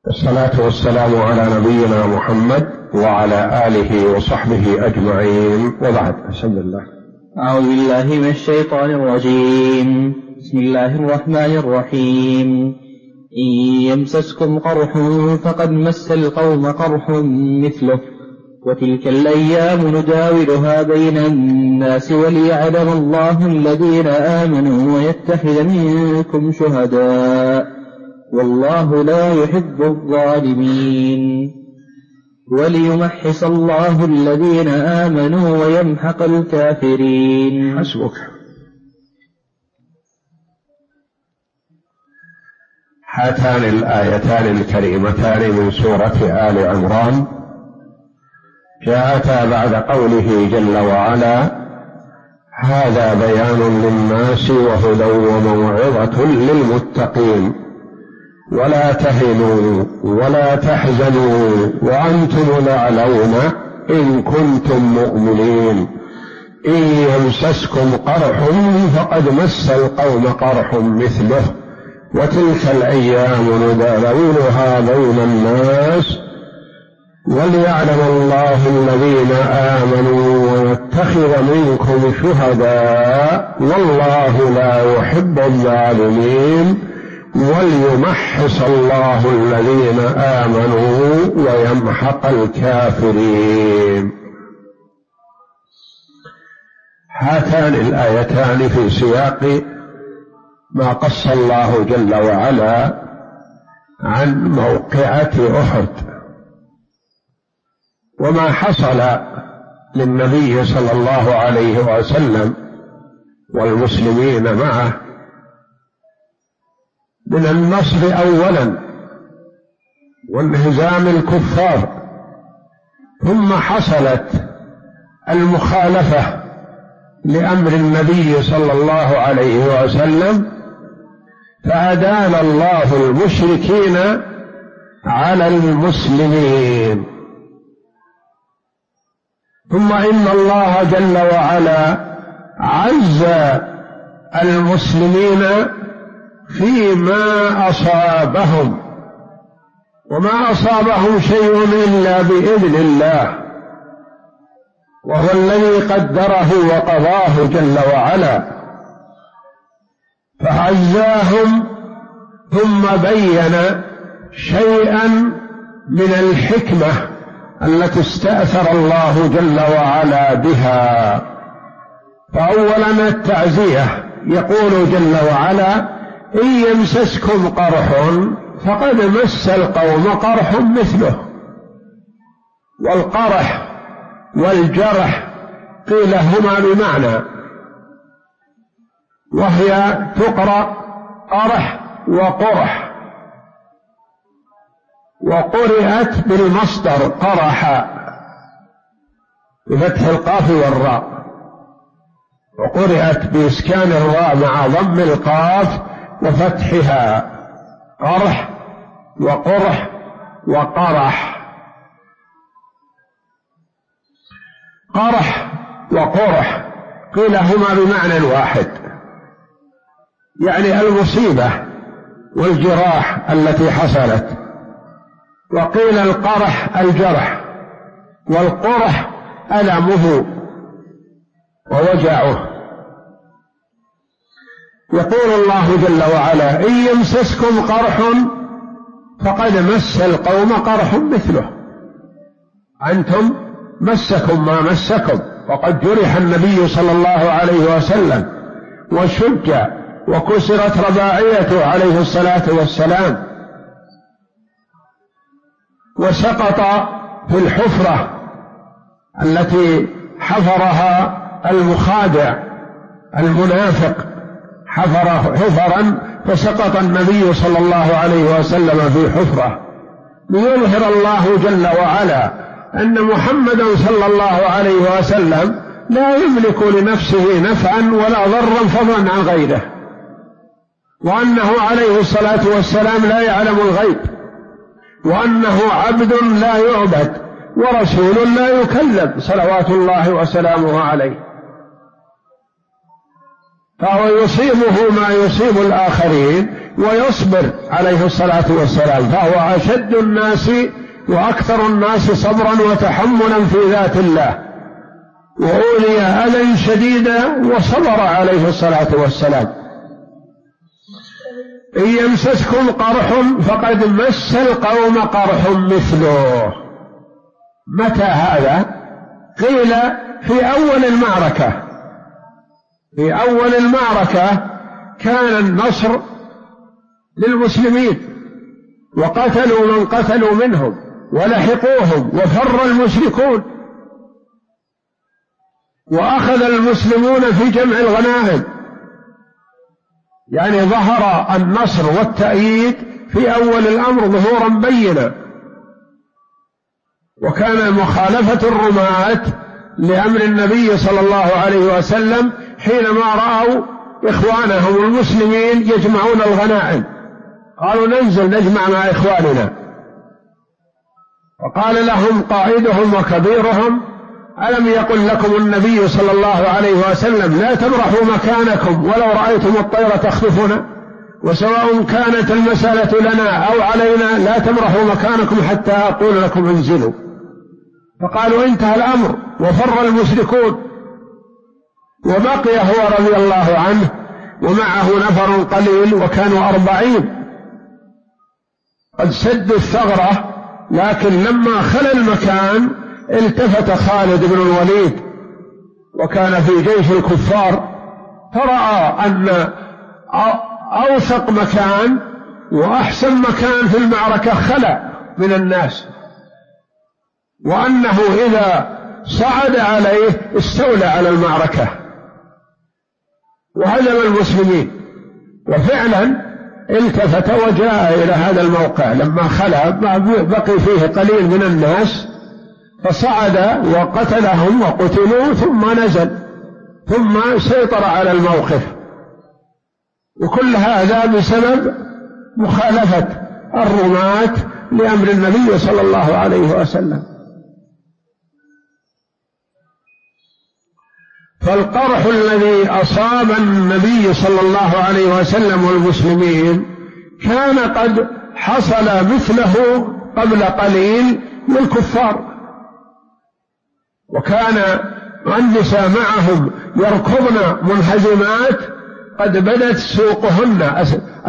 والصلاة والسلام على نبينا محمد وعلى آله وصحبه أجمعين، وبعد. بسم الله. أعوذ بالله من الشيطان الرجيم. بسم الله الرحمن الرحيم. إن يمسسكم قرح فقد مس القوم قرح مثله، وتلك الأيام نداولها بين الناس وليعلم الله الذين آمنوا ويتخذ منكم شهداء، والله لا يحب الظالمين، وليمحص الله الذين آمنوا ويمحق الكافرين. حسبك. هاتان الآيتان الكريمتان من سورة آل عمران جاءتا بعد قوله جل وعلا: هذا بيان للناس وهدى وموعظة للمتقين، ولا تهنوا ولا تحزنوا وأنتم الأعلون إن كنتم مؤمنين، إن يمسسكم قرح فقد مس القوم قرح مثله، وتلك الأيام نداولها بين الناس وليعلم الله الذين آمنوا ويتخذ منكم شهداء، والله لا يحب الظالمين، وليمحص الله الذين آمنوا ويمحق الكافرين. هاتان الآيتان في سياق ما قص الله جل وعلا عن موقعة أحد وما حصل للنبي صلى الله عليه وسلم والمسلمين معه من النصر أولا وانهزام الكفار، ثم حصلت المخالفة لأمر النبي صلى الله عليه وسلم، فأدال الله المشركين على المسلمين. ثم إن الله جل وعلا عز المسلمين فيما أصابهم، وما أصابهم شيء إلا بإذن الله، وهو الذي قدره وقضاه جل وعلا، فعزاهم ثم بين شيئا من الحكمة التي استأثر الله جل وعلا بها. فأولا التعزية، يقول جل وعلا: إن يمسسكم قرح فقد مس القوم قرح مثله. والقرح والجرح قيل هما بمعنى، وهي تقرأ قرح وقرح، وقرئت بالمصدر قرح بفتح القاف والراء، وقرئت بإسكان الراء مع ضم القاف وفتحها، قرح وقرح وقرح. قرح وقرح قيل هما بمعنى واحد، يعني المصيبة والجراح التي حصلت، وقيل القرح الجرح، والقرح ألمه ووجعه. يقول الله جل وعلا: إن يمسسكم قرح فقد مس القوم قرح مثله. أنتم مسكم ما مسكم، وقد جرح النبي صلى الله عليه وسلم وشج وكسرت رباعيته عليه الصلاة والسلام، وسقط في الحفرة التي حفرها المخادع المنافق، حفر حفرا فسقط النبي صلى الله عليه وسلم في حفرة، ليظهر الله جل وعلا أن محمدا صلى الله عليه وسلم لا يملك لنفسه نفعا ولا ضرا فضلا عن غيره، وأنه عليه الصلاة والسلام لا يعلم الغيب، وأنه عبد لا يعبد ورسول لا يكذب صلوات الله وسلامه عليه. فهو يصيبه ما يصيب الآخرين ويصبر عليه الصلاة والسلام، فهو أشد الناس وأكثر الناس صبرا وتحملا في ذات الله، وأولي أذى شديدا وصبر عليه الصلاة والسلام. إن يمسسكم قرح فقد مس القوم قرح مثله. متى هذا؟ قيل في أول المعركة. في أول المعركة كان النصر للمسلمين، وقتلوا من قتلوا منهم ولحقوهم، وفر المشركون، وأخذ المسلمون في جمع الغنائم، يعني ظهر النصر والتأييد في أول الأمر ظهورا بينا. وكان مخالفة الرماة لأمر النبي صلى الله عليه وسلم حينما رأوا إخوانهم المسلمين يجمعون الغنائم، قالوا ننزل نجمع مع إخواننا. وقال لهم قائدهم وكبيرهم: ألم يقل لكم النبي صلى الله عليه وسلم لا تبرحوا مكانكم ولو رأيتم الطير تخطفنا، وسواء كانت المسألة لنا أو علينا لا تبرحوا مكانكم حتى أقول لكم انزلوا. فقالوا انتهى الأمر، وفر المشركون، وبقي هو رضي الله عنه ومعه نفر قليل، وكانوا 40 قد سدوا الثغرة. لكن لما خلى المكان التفت خالد بن الوليد وكان في جيش الكفار، فرأى أن أوثق مكان وأحسن مكان في المعركة خلى من الناس، وأنه إذا صعد عليه استولى على المعركة وهزم المسلمين. وفعلا التفت وجاء إلى هذا الموقع لما خلى بقي فيه قليل من الناس، فصعد وقتلهم وقتلوا، ثم نزل ثم سيطر على الموقف. وكل هذا بسبب مخالفة الرماة لأمر النبي صلى الله عليه وسلم. فالقرح الذي أصاب النبي صلى الله عليه وسلم والمسلمين كان قد حصل مثله قبل قليل للكفار، وكان النساء معهم يركضن منهزمات قد بدت سوقهن،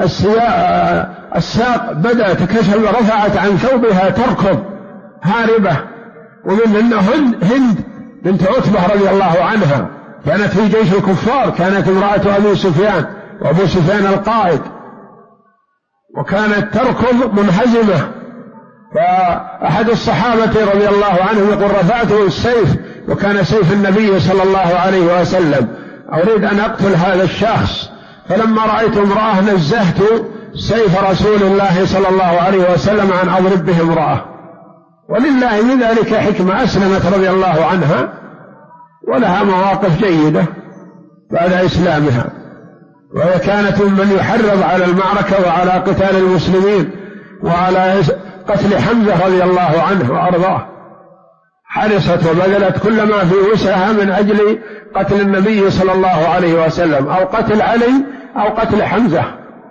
الساق بدأت كشف، رفعت عن ثوبها تركض هاربة. ومن هند بنت عتبة رضي الله عنها كانت في جيش الكفار، كانت امرأة أبي سفيان، وأبو سفيان القائد، وكانت تركض منهزمة. فأحد الصحابة رضي الله عنه يقول: رفعته السيف، وكان سيف النبي صلى الله عليه وسلم، أريد أن أقتل هذا الشخص، فلما رأيت امرأة نزهت سيف رسول الله صلى الله عليه وسلم أن أضرب به امرأة. ولله من ذلك حكمة، أسلمت رضي الله عنها ولها مواقف جيدة بعد إسلامها، وهي كانت ممن يحرض على المعركة وعلى قتال المسلمين وعلى قتل حمزة رضي الله عنه وأرضاه. حرصت وبذلت كل ما في وسعها من أجل قتل النبي صلى الله عليه وسلم، أو قتل علي أو قتل حمزة.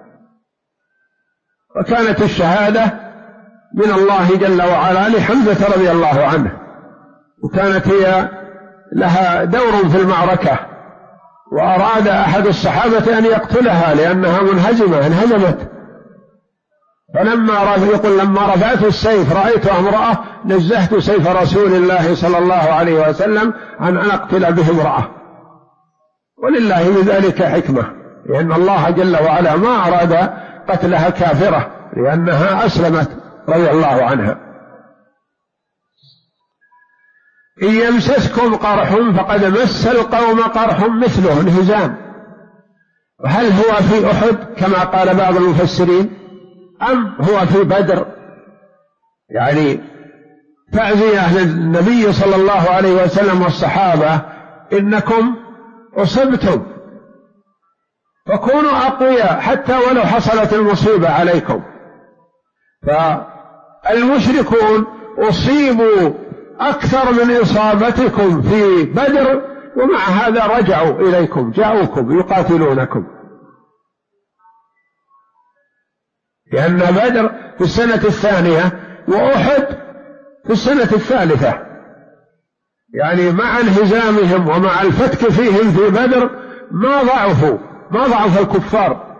وكانت الشهادة من الله جل وعلا لحمزة رضي الله عنه، وكانت هي لها دور في المعركة، وأراد أحد الصحابة أن يقتلها لأنها منهزمة انهزمت. فلما يقول: لما رفعت السيف رأيت امرأة نزهت سيف رسول الله صلى الله عليه وسلم أن أقتل به امرأة. ولله من ذلك حكمة، لأن الله جل وعلا ما أراد قتلها كافرة، لأنها أسلمت رضي الله عنها. إن يمسسكم قرح فقد مس القوم قرح مثله، انهزام. وهل هو في أحد كما قال بعض المفسرين، أم هو في بدر؟ يعني تعزية للنبي صلى الله عليه وسلم والصحابة: إنكم أصبتم فكونوا أقوياء حتى ولو حصلت المصيبة عليكم. فالمشركون أصيبوا أكثر من إصابتكم في بدر ومع هذا رجعوا إليكم، جاءوكم يقاتلونكم، لأن بدر في السنة الثانية وأحد في السنة الثالثة، يعني مع انهزامهم ومع الفتك فيهم في بدر ما ضعف الكفار،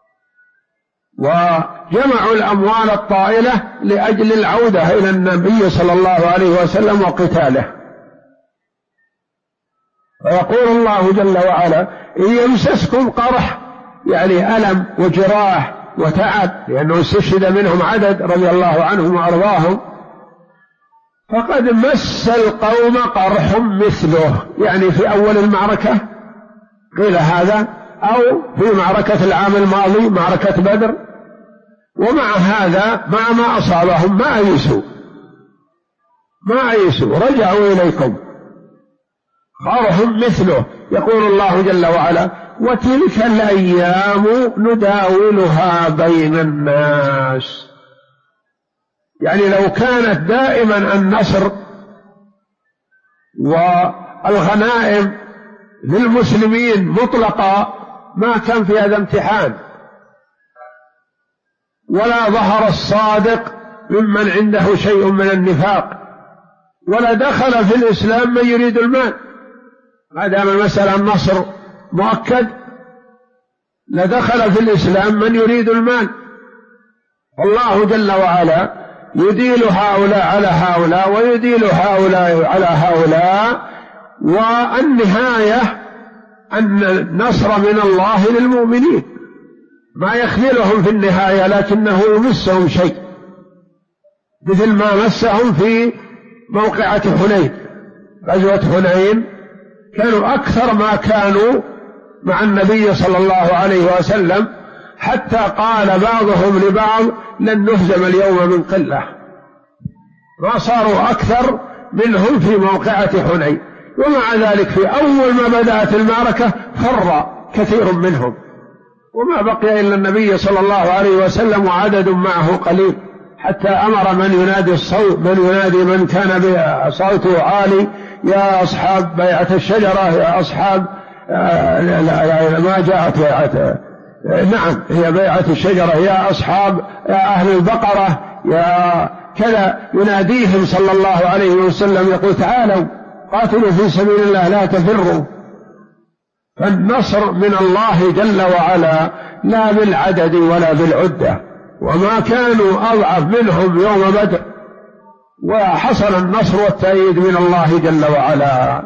وجمعوا الأموال الطائلة لأجل العودة إلى النبي صلى الله عليه وسلم وقتاله. ويقول الله جل وعلا: إن يمسسكم قرح، يعني ألم وجراح وتعب، لأنه استشهد منهم عدد رضي الله عنهم وأرضاهم، فقد مس القوم قرح مثله، يعني في أول المعركة قيل هذا، أو في معركة العام الماضي معركة بدر، ومع هذا مع ما أصابهم ما أيسوا رجعوا إليكم قرح مثله. يقول الله جل وعلا: وتلك الأيام نداولها بين الناس، يعني لو كانت دائما النصر والغنائم للمسلمين مطلقة ما كان في هذا امتحان، ولا ظهر الصادق ممن عنده شيء من النفاق، ولا دخل في الإسلام من يريد المال. ما دام المسألة النصر مؤكد لدخل في الإسلام من يريد المال. الله جل وعلا يديل هؤلاء على هؤلاء ويديل هؤلاء على هؤلاء، والنهاية أن النصر من الله للمؤمنين، ما يخذلهم في النهاية لكنه يمسهم شيء، مثل ما مسهم في موقعة حنين. غزوة حنين كانوا أكثر ما كانوا مع النبي صلى الله عليه وسلم، حتى قال بعضهم لبعض: لن نهزم اليوم من قلة. ما صاروا أكثر منهم في موقعة حنين، ومع ذلك في أول ما بدأت المعركة فر كثير منهم، وما بقي إلا النبي صلى الله عليه وسلم وعدد معه قليل، حتى أمر من ينادي الصوت، من كان صوته عالي: يا أصحاب بيعة الشجرة، يا أصحاب ما جاءت بيعة، نعم هي بيعة الشجرة، يا أصحاب يا أهل البقرة، يا كذا، يناديهم صلى الله عليه وسلم يقول: تعالوا قاتلوا في سبيل الله لا تفروا. فالنصر من الله جل وعلا لا بالعدد ولا بالعدة، وما كانوا أضعف منهم يوم بدر، وحصل النصر والتأييد من الله جل وعلا.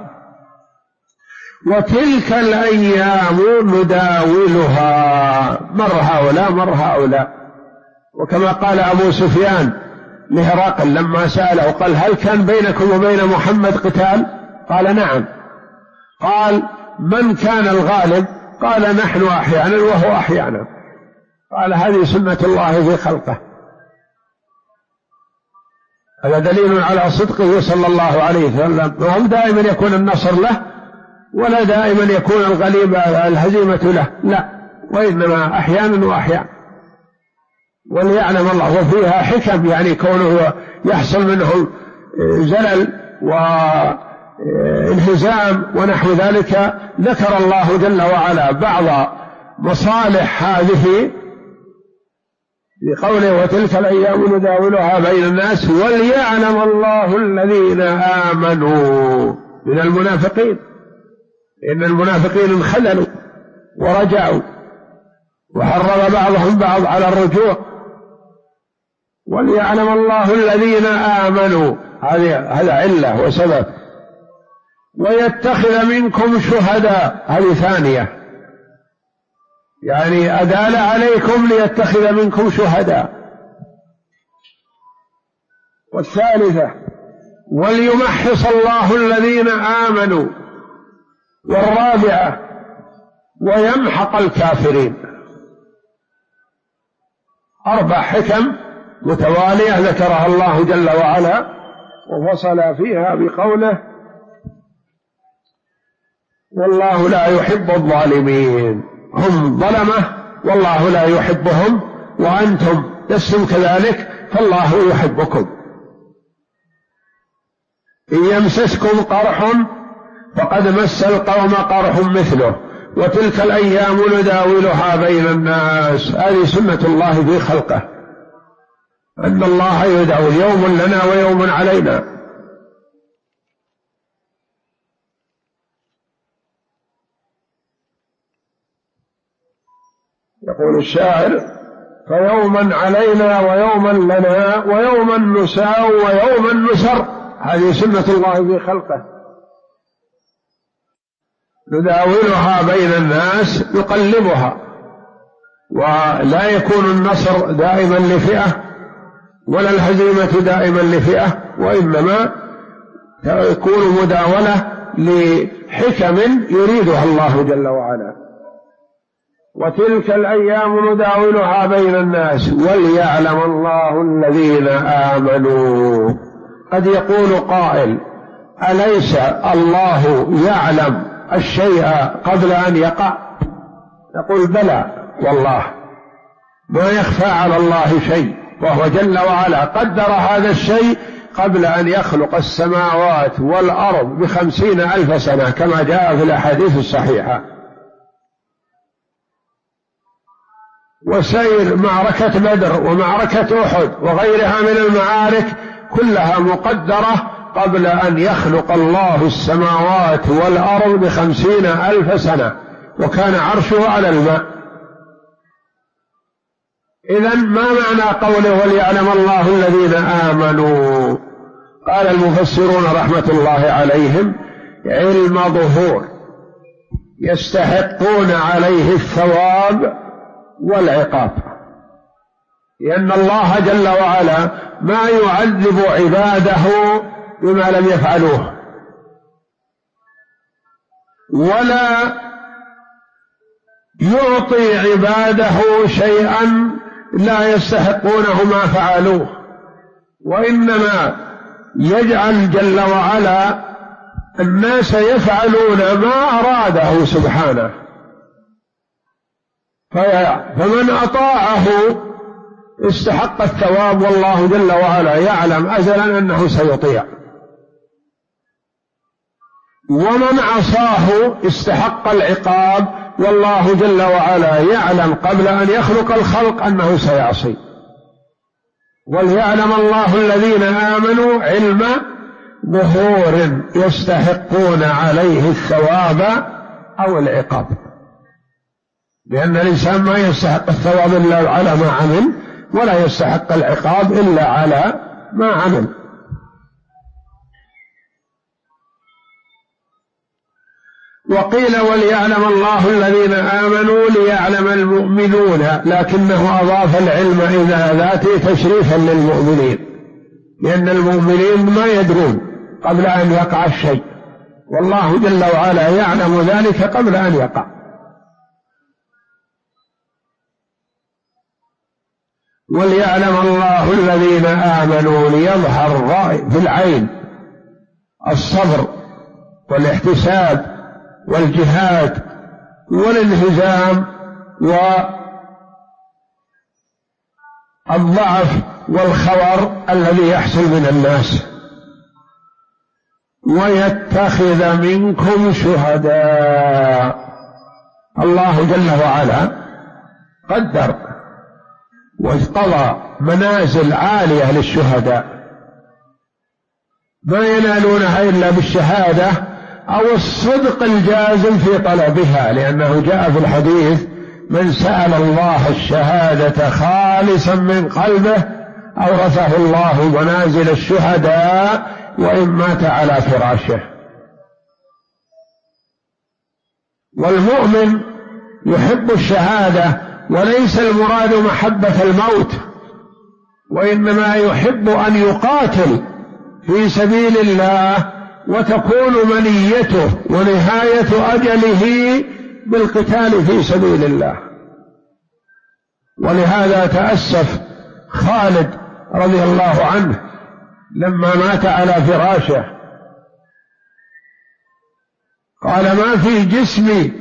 وتلك الأيام نداولها، مر هؤلاء مر هؤلاء. وكما قال أبو سفيان لهرقل لما سأله قال: هل كان بينكم وبين محمد قتال؟ قال: نعم. قال: من كان الغالب؟ قال: نحن أحيانا وهو أحيانا. قال: هذه سنة الله في خلقه. هذا دليل على صدقه صلى الله عليه وسلم، وهم دائما يكون النصر له، ولا دائما يكون الهزيمة له، لا، وإنما أحيانا وأحيانا. وليعلم الله، وفيها حكم، يعني كونه يحصل منهم زلل وانهزام ونحو ذلك. ذكر الله جل وعلا بعض مصالح هذه بقوله: وتلك الأيام نداولها بين الناس وليعلم الله الذين آمنوا من المنافقين، إن المنافقين انخذلوا ورجعوا، وحرض بعضهم بعض على الرجوع. وليعلم الله الذين آمنوا، هذا علة وسبب. ويتخذ منكم شهداء، هذه ثانية، يعني أدال عليكم ليتخذ منكم شهداء. والثالثة: وليمحص الله الذين آمنوا. والرابعة: ويمحق الكافرين. 4 حكم متوالية ذكرها الله جل وعلا، وفصل فيها بقوله: والله لا يحب الظالمين. هم ظلمة والله لا يحبهم، وأنتم لستم كذلك فالله يحبكم. إن يمسسكم قرح فقد مس القوم قرح مثله وتلك الأيام نداولها بين الناس. هذه سنة الله في خلقه، أن الله يداول، يوم لنا ويوم علينا. يقول الشاعر: فيوما علينا ويوما لنا ويوما نساء ويوما نسر. هذه سنة الله في خلقه، نداولها بين الناس، نقلبها، ولا يكون النصر دائما لفئة ولا الهزيمة دائما لفئة، وإنما تكون مداولة لحكم يريدها الله جل وعلا. وتلك الأيام نداولها بين الناس وليعلم الله الذين آمنوا. قد يقول قائل: أليس الله يعلم الشيء قبل أن يقع؟ نقول: بلى والله، ما يخفى على الله شيء، وهو جل وعلا قدر هذا الشيء قبل أن يخلق السماوات والأرض ب50,000 سنة كما جاء في الأحاديث الصحيحة. وسير معركة بدر ومعركة أحد وغيرها من المعارك كلها مقدرة قبل أن يخلق الله السماوات والأرض ب50,000 سنة، وكان عرشه على الماء. إذن ما معنى قوله وليعلم الله الذين آمنوا؟ قال المفسرون رحمة الله عليهم: علم ظهور يستحقون عليه الثواب والعقاب، لأن الله جل وعلا ما يعذب عباده بما لم يفعلوه، ولا يعطي عباده شيئا لا يستحقونه ما فعلوه، وإنما يجعل جل وعلا الناس يفعلون ما أراده سبحانه، فمن أطاعه استحق الثواب، والله جل وعلا يعلم أزلا أنه سيطيع، ومن عصاه استحق العقاب، والله جل وعلا يعلم قبل أن يخلق الخلق أنه سيعصي. وليعلم الله الذين آمنوا علم ظهور يستحقون عليه الثواب أو العقاب، لأن الإنسان ما يستحق الثواب إلا على ما عمل، ولا يستحق العقاب إلا على ما عمل. وقيل وليعلم الله الذين آمنوا ليعلم المؤمنون، لكنه أضاف العلم إلى ذاته تشريفا للمؤمنين، لأن المؤمنين ما يدرون قبل أن يقع الشيء، والله جل وعلا يعلم ذلك قبل أن يقع. وليعلم الله الذين آمنوا ليظهر في العين الصبر والاحتساب والجهاد والانهزام والضعف والخور الذي يحصل من الناس، ويتخذ منكم شهداء. الله جل وعلا قدر وقضى منازل عالية للشهداء ما ينالونها إلا بالشهادة أو الصدق الجازم في طلبها، لأنه جاء في الحديث: من سأل الله الشهادة خالصا من قلبه أورثه الله منازل الشهداء وإن مات على فراشه. والمؤمن يحب الشهادة، وليس المراد محبة الموت، وإنما يحب أن يقاتل في سبيل الله، وتكون منيته ونهاية أجله بالقتال في سبيل الله. ولهذا تأسف خالد رضي الله عنه لما مات على فراشه، قال: ما في جسمي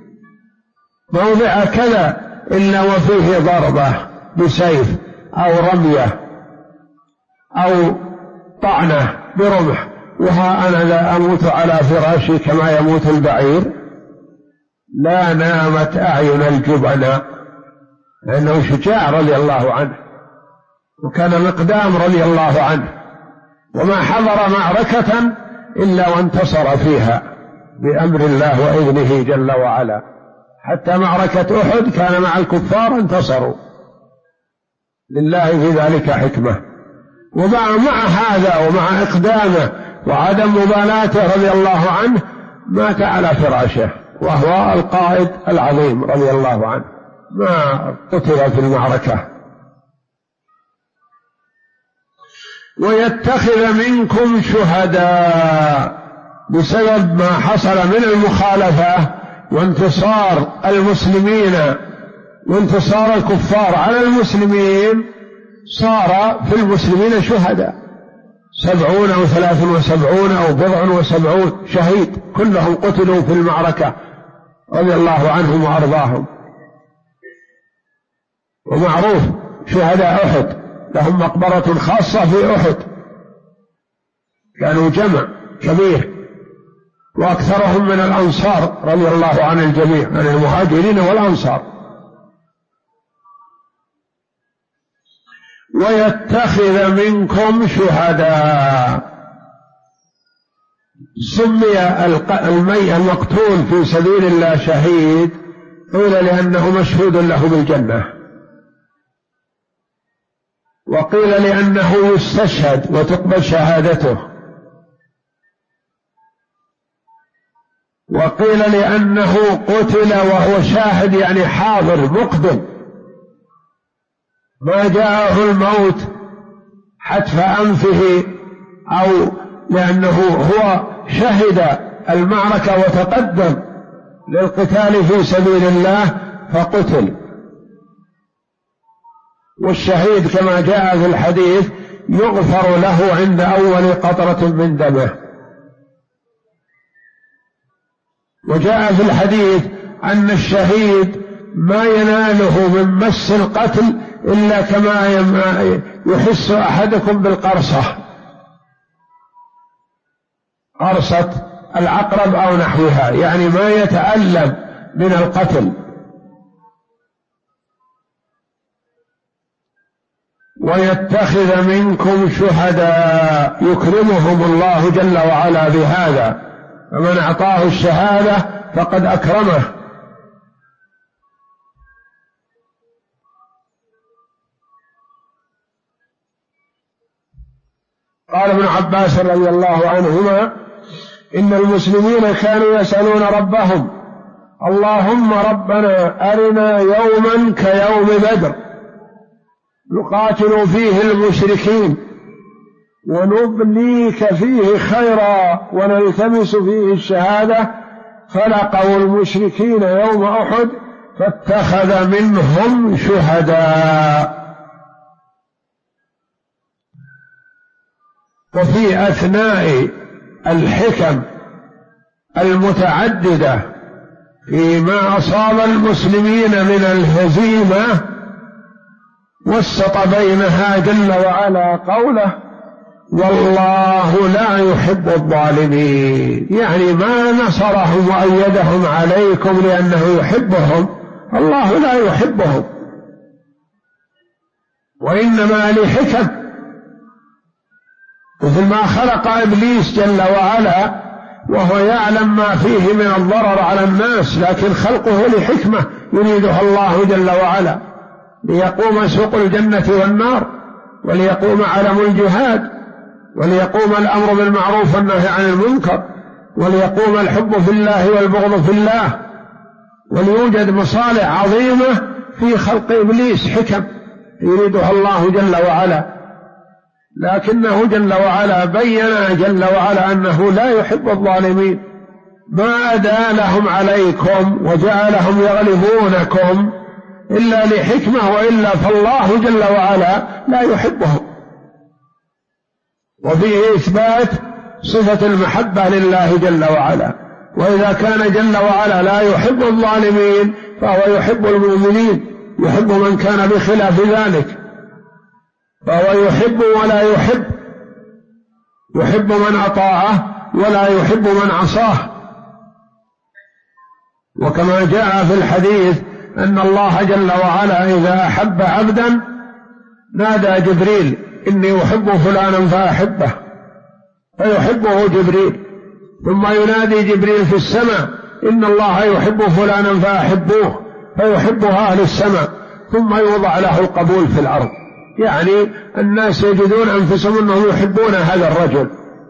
موضع كذا إلا وفيه ضربة بسيف أو رمية أو طعنة برمح، وها أنا لا أموت على فراشي كما يموت البعير، لا نامت أعين الجبناء، لأنه شجاع رضي الله عنه، وكان مقدام رضي الله عنه، وما حضر معركة إلا وانتصر فيها بأمر الله وإذنه جل وعلا، حتى معركة أحد كان مع الكفار انتصروا، لله في ذلك حكمة. ومع هذا ومع إقدامه وعدم مبالاته رضي الله عنه مات على فراشه، وهو القائد العظيم رضي الله عنه، ما قتل في المعركة. ويتخذ منكم شهداء، بسبب ما حصل من المخالفة وانتصار المسلمين وانتصار الكفار على المسلمين، صار في المسلمين شهداء 70 أو 73 أو 70 شهيد، كلهم قتلوا في المعركة رضي الله عنهم وأرضاهم. ومعروف شهداء أحد لهم مقبرة خاصة في أحد، كانوا جمع كبير، وأكثرهم من الأنصار رضي الله عن الجميع، من المهاجرين والأنصار. ويتخذ منكم شهداء، سمي المقتول في سبيل الله شهيد، قيل لأنه مشهود له بالجنة، وقيل لأنه يستشهد وتقبل شهادته، وقيل لأنه قتل وهو شاهد يعني حاضر مقبل، ما جاءه الموت حتف أنفه، أو لأنه هو شهد المعركة وتقدم للقتال في سبيل الله فقتل. والشهيد كما جاء في الحديث يغفر له عند أول قطرة من دمه. وجاء في الحديث أن الشهيد ما يناله من مس القتل إلا كما يحس أحدكم بالقرصة، قرصة العقرب أو نحوها، يعني ما يتألم من القتل. ويتخذ منكم شهداء، يكرمهم الله جل وعلا بهذا، فمن أعطاه الشهادة فقد أكرمه. قال ابن عباس رضي الله عنهما: إن المسلمين كانوا يسألون ربهم: اللهم ربنا أرنا يوما كيوم بدر نقاتل فيه المشركين ونبليك فيه خيرا ونلتمس فيه الشهادة، فلقوا المشركين يوم أحد فاتخذ منهم شهداء. وفي أثناء الحكم المتعددة فيما أصاب المسلمين من الهزيمة وسط بينها جل وعلا قوله: والله لا يحب الظالمين، يعني ما نصرهم وأيدهم عليكم لأنه يحبهم، الله لا يحبهم، وإنما لحكم، مثل ما خلق إبليس جل وعلا وهو يعلم ما فيه من الضرر على الناس، لكن خلقه لحكمة يريدها الله جل وعلا، ليقوم سوق الجنة والنار، وليقوم علم الجهاد، وليقوم الأمر بالمعروف والنهي عن المنكر، وليقوم الحب في الله والبغض في الله، وليوجد مصالح عظيمة في خلق إبليس، حكم يريدها الله جل وعلا، لكنه جل وعلا بين جل وعلا أنه لا يحب الظالمين، ما أدالهم عليكم وجعلهم يغلبونكم إلا لحكمة، وإلا فالله جل وعلا لا يحبهم. وفيه إثبات صفة المحبة لله جل وعلا، وإذا كان جل وعلا لا يحب الظالمين فهو يحب المؤمنين، يحب من كان بخلاف ذلك، فهو يحب ولا يحب، يحب من أطاعه ولا يحب من عصاه. وكما جاء في الحديث أن الله جل وعلا إذا أحب عبدا نادى جبريل إني أحب فلانا فأحبه، فيحبه جبريل، ثم ينادي جبريل في السماء إن الله يحب فلانا فأحبوه، فيحبه أهل السماء، ثم يوضع له القبول في الأرض. يعني الناس يجدون أنفسهم أنهم يحبون هذا الرجل.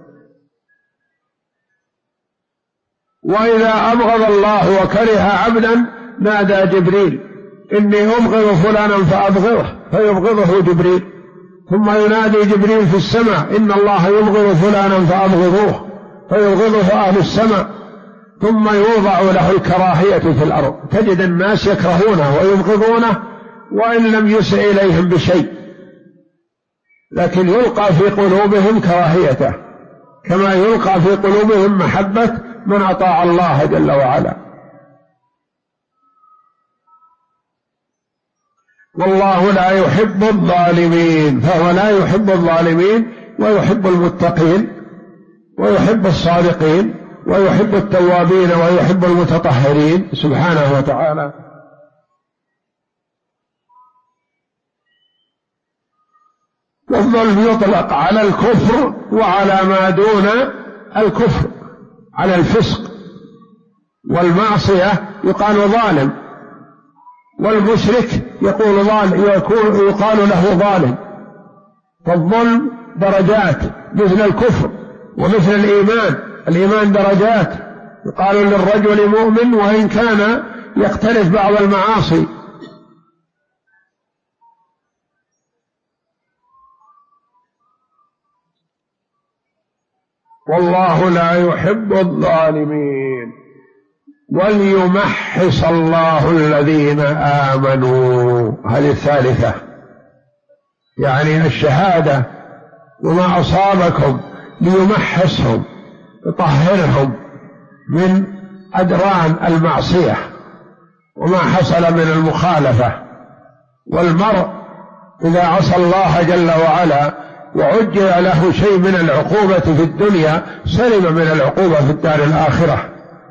وإذا أبغض الله وكره عبدا نادى جبريل إني أبغض فلانا فأبغضه، فيبغضه جبريل، ثم ينادي جبريل في السماء إن الله يبغض فلانا فأبغضوه، فيبغضه أهل السماء، ثم يوضع له الكراهية في الأرض. تجد الناس يكرهونه ويبغضونه وإن لم يسع إليهم بشيء، لكن يلقى في قلوبهم كراهيته كما يلقى في قلوبهم محبة من أطاع الله جل وعلا. والله لا يحب الظالمين، فهو لا يحب الظالمين ويحب المتقين ويحب الصادقين ويحب التوابين ويحب المتطهرين سبحانه وتعالى. والظلم يطلق على الكفر وعلى ما دون الكفر، على الفسق والمعصية يقال ظالم، والمشرك يقال له ظالم. فالظلم درجات مثل الكفر ومثل الإيمان درجات، يقال للرجل مؤمن وإن كان يقترف بعض المعاصي. والله لا يحب الظالمين وليمحص الله الذين آمنوا. هذه الثالثة، يعني الشهادة وما أصابكم ليمحصهم، يطهرهم من أدران المعصية وما حصل من المخالفة. والمرء إذا عصى الله جل وعلا وعجل له شيء من العقوبة في الدنيا سلم من العقوبة في الدار الآخرة.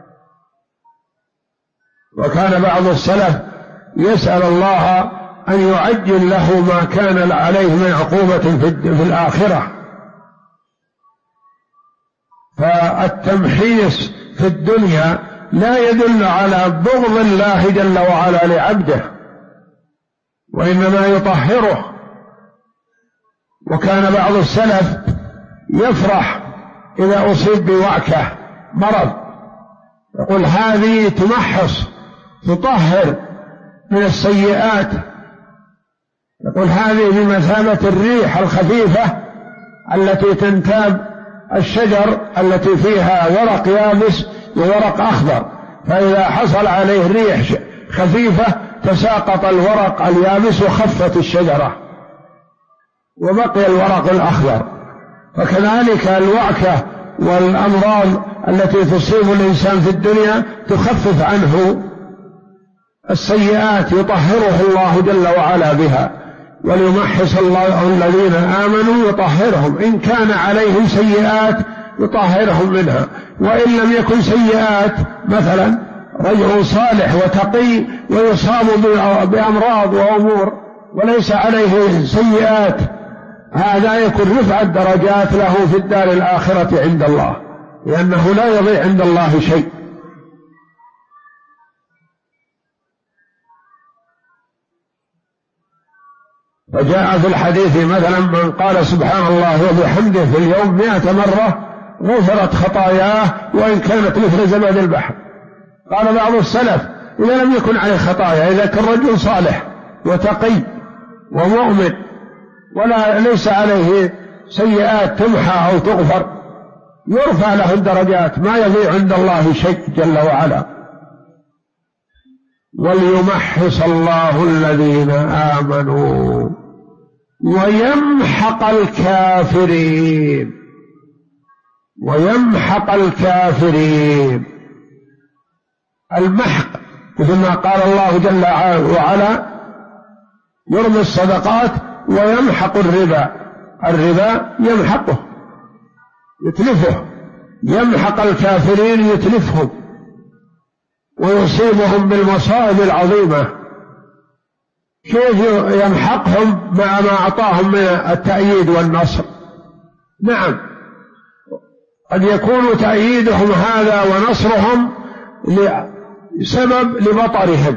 وكان بعض السلف يسأل الله أن يعجل له ما كان عليه من عقوبة في الآخرة. فالتمحيص في الدنيا لا يدل على بغض الله جل وعلا لعبده، وإنما يطهره. وكان بعض السلف يفرح إذا أصيب بوعكة مرض، يقول هذه تمحص تطهر من السيئات، يقول هذه بمثابة الريح الخفيفة التي تنتاب الشجر التي فيها ورق يابس وورق أخضر، فإذا حصل عليه ريح خفيفة تساقط الورق اليابس وخفت الشجرة وبقي الورق الأخضر. فكذلك الوعكة والأمراض التي تصيب الإنسان في الدنيا تخفف عنه السيئات، يطهره الله جل وعلا بها. وليمحص الله الذين آمنوا يطهرهم، إن كان عليهم سيئات يطهرهم منها، وإن لم يكن سيئات، مثلا رجل صالح وتقي ويصاب بأمراض وأمور وليس عليه سيئات، هذا يكون رفع الدرجات له في الدار الآخرة عند الله، لأنه لا يضيع عند الله شيء. وجاء في الحديث مثلا من قال سبحان الله وبحمده في اليوم 100 مرة غفرت خطاياه وإن كانت مثل زبد البحر. قال بعض السلف إذا لم يكن عليه خطايا، إذا كان رجل صالح وتقي ومؤمن ولا ليس عليه سيئات تمحى أو تغفر يرفع له الدرجات، ما يضيع عند الله شيء جل وعلا. وليمحص الله الذين آمنوا ويمحق الكافرين. ويمحق الكافرين، المحق مثل ما قال الله جل وعلا يرمي الصدقات ويمحق الربا، الربا يمحقه. يتلفه، يمحق الكافرين يتلفهم ويصيبهم بالمصائب العظيمة. كيف يمحقهم مع ما أعطاهم من التأييد والنصر؟ نعم، قد يكون تأييدهم هذا ونصرهم سبب لبطرهم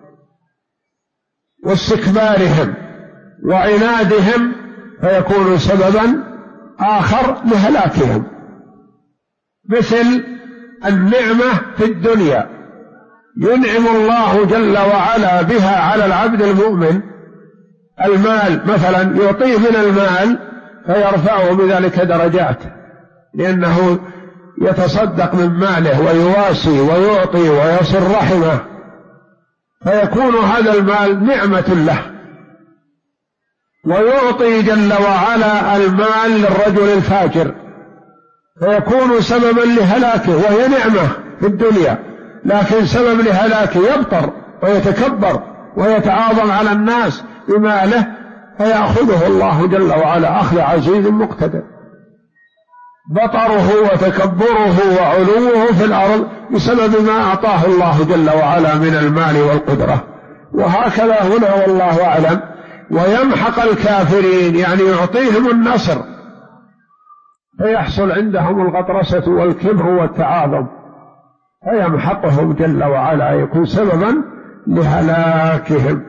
واستكبارهم وعنادهم، فيكون سببا آخر لهلاكهم. مثل النعمة في الدنيا، ينعم الله جل وعلا بها على العبد المؤمن، المال مثلا، يعطيه من المال فيرفعه بذلك درجات، لأنه يتصدق من ماله ويواسي ويعطي ويصل رحمه، فيكون هذا المال نعمة له. ويعطي جل وعلا المال للرجل الفاجر فيكون سببا لهلاكه، وهي نعمة في الدنيا لكن سبب لهلاكه، يبطر ويتكبر ويتعاظم على الناس بماله فيأخذه الله جل وعلا أخذ عزيز مقتدر. بطره وتكبره وعلوه في الأرض بسبب ما أعطاه الله جل وعلا من المال والقدرة. وهكذا هنا والله أعلم. ويمحق الكافرين يعني يعطيهم النصر فيحصل عندهم الغطرسة والكبر والتعاظم، فيمحقهم جل وعلا، يكون سببا لهلاكهم.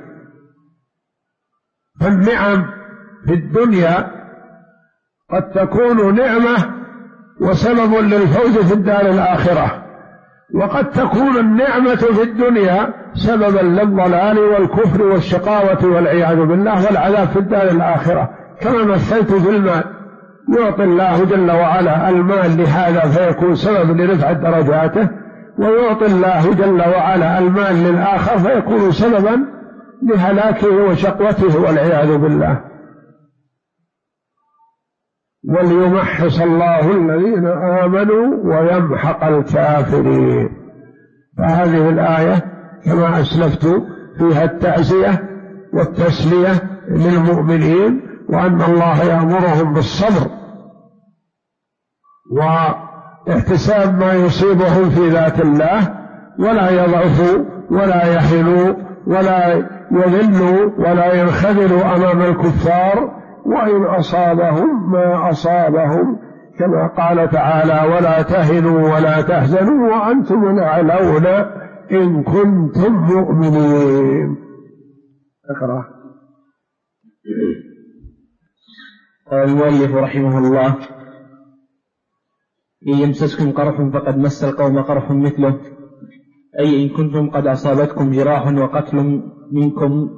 فالنعم في الدنيا قد تكون نعمة وسبب للفوز في الدار الآخرة، وقد تكون النعمة في الدنيا سببا للضلال والكفر والشقاوة والعياذ بالله والعذاب في الدار الآخرة، كما مثلت في المال، يعطي الله جل وعلا المال لهذا فيكون سبب لرفع درجاته، ويعطي الله جل وعلا المال للآخر فيكون سببا لهلاكه وشقوته والعياذ بالله. وليمحص الله الذين آمنوا ويمحق الكافرين. فهذه الآية كما أسلفت فيها التعزية والتسلية للمؤمنين، وأن الله يأمرهم بالصبر واحتساب ما يصيبهم في ذات الله، ولا يضعفوا ولا يحنوا ولا يذلوا ولا ينخذلوا أمام الكفار، وإن أصابهم ما أصابهم كما قال تعالى: ولا تهنوا ولا تحزنوا وأنتم الأعلون إن كنتم مؤمنين. اقرأ. قال المؤلف رحمه الله: إن يمسسكم قرح فقد مس القوم قرح مثله، أي إن كنتم قد أصابتكم جراح وقتل منكم،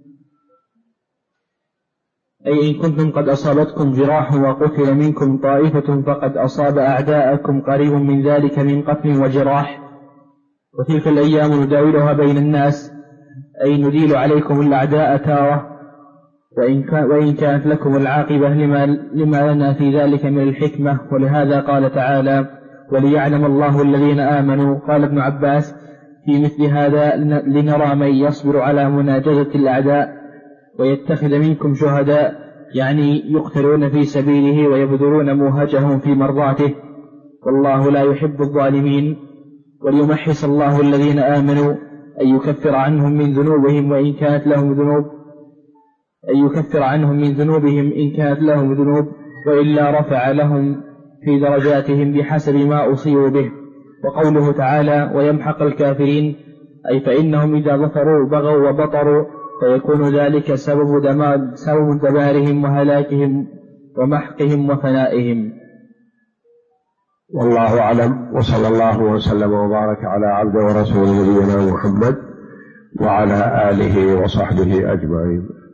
أي إن كنتم قد أصابتكم جراح وقتل منكم طائفة فقد أصاب أعداءكم قريب من ذلك من قتل وجراح، وتلك الأيام نداولها بين الناس، أي نديل عليكم الأعداء تارة، وإن كانت لكم العاقبة لما لنا في ذلك من الحكمة. ولهذا قال تعالى: وليعلم الله الذين آمنوا. قال ابن عباس: في مثل هذا لنرى من يصبر على مناجزة الأعداء ويتخذ منكم شهداء، يعني يقتلون في سبيله ويبذلون موهجهم في مرضاته، والله لا يحب الظالمين. وليمحص الله الذين آمنوا، أن يكفر عنهم من ذنوبهم وإن كانت لهم ذنوب، أن يكفر عنهم من ذنوبهم إن كانت لهم ذنوب، وإلا رفع لهم في درجاتهم بحسب ما أصيبوا به. وقوله تعالى: ويمحق الكافرين، أي فإنهم إذا ظفروا بغوا وبطروا، فيكون ذلك سبب دمارهم وهلاكهم ومحقهم وفنائهم. والله أعلم، وصلى الله وسلم وبارك على عبد ورسول نبينا محمد وعلى آله وصحبه أجمعين.